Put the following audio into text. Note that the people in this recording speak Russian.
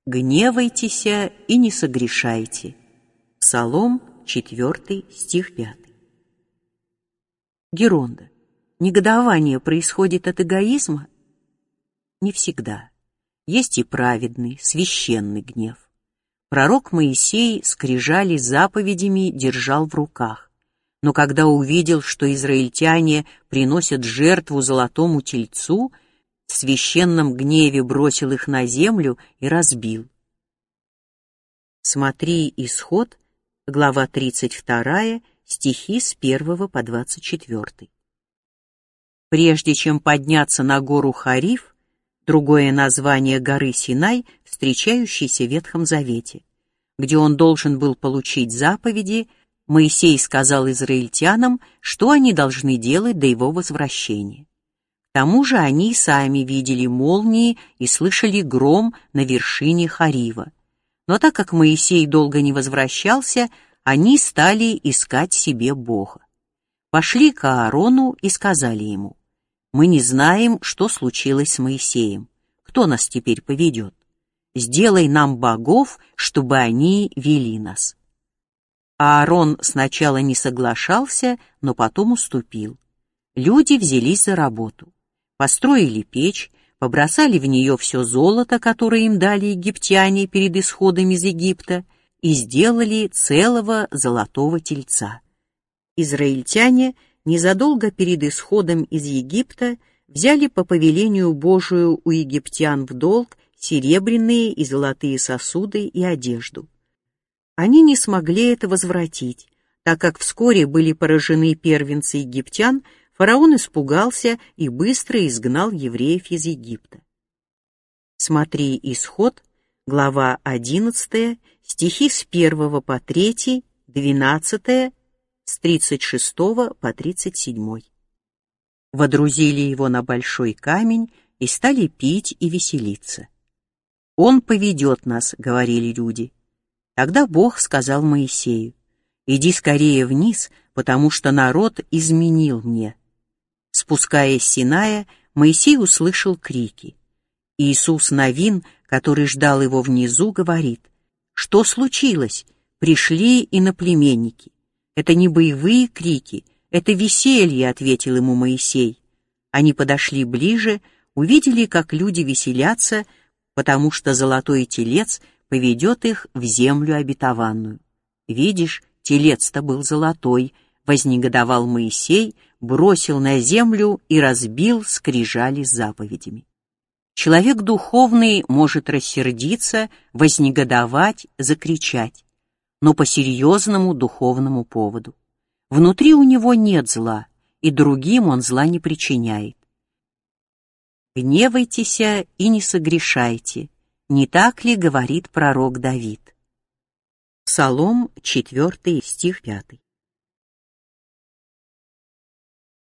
Гневайтеся и не согрешайте. Псалом 4, стих 5. Геронда. Негодование происходит от эгоизма? Не всегда. Есть и праведный, священный гнев. Пророк Моисей скрижали заповедями держал в руках, но когда увидел, что израильтяне приносят жертву золотому тельцу, в священном гневе бросил их на землю и разбил. Смотри Исход, глава 32, стихи с 1 по 24. Прежде чем подняться на гору Хариф, другое название горы Синай, встречающейся в Ветхом Завете, где он должен был получить заповеди, Моисей сказал израильтянам, что они должны делать до его возвращения. К тому же они сами видели молнии и слышали гром на вершине Харива. Но так как Моисей долго не возвращался, они стали искать себе Бога. Пошли к Аарону и сказали ему: «Мы не знаем, что случилось с Моисеем. Кто нас теперь поведет? Сделай нам богов, чтобы они вели нас». Аарон сначала не соглашался, но потом уступил. Люди взялись за работу. Построили печь, побросали в нее все золото, которое им дали египтяне перед исходом из Египта, и сделали целого золотого тельца. Израильтяне незадолго перед исходом из Египта взяли по повелению Божию у египтян в долг серебряные и золотые сосуды и одежду. Они не смогли это возвратить, так как вскоре были поражены первенцы египтян. Фараон испугался и быстро изгнал евреев из Египта. Смотри Исход, глава 11, стихи с 1 по 3, 12, с 36 по 37. Водрузили его на большой камень и стали пить и веселиться. «Он поведет нас», — говорили люди. Тогда Бог сказал Моисею: «Иди скорее вниз, потому что народ изменил мне». Спускаясь с Синая, Моисей услышал крики. Иисус Навин, который ждал его внизу, говорит: «Что случилось? Пришли иноплеменники». «Это не боевые крики, это веселье», — ответил ему Моисей. Они подошли ближе, увидели, как люди веселятся, потому что золотой телец поведет их в землю обетованную. «Видишь, телец-то был золотой», — вознегодовал Моисей, бросил на землю и разбил скрижали с заповедями. Человек духовный может рассердиться, вознегодовать, закричать, но по серьезному духовному поводу. Внутри у него нет зла, и другим он зла не причиняет. «Гневайтеся и не согрешайте», не так ли говорит пророк Давид? Псалом 4, стих 5.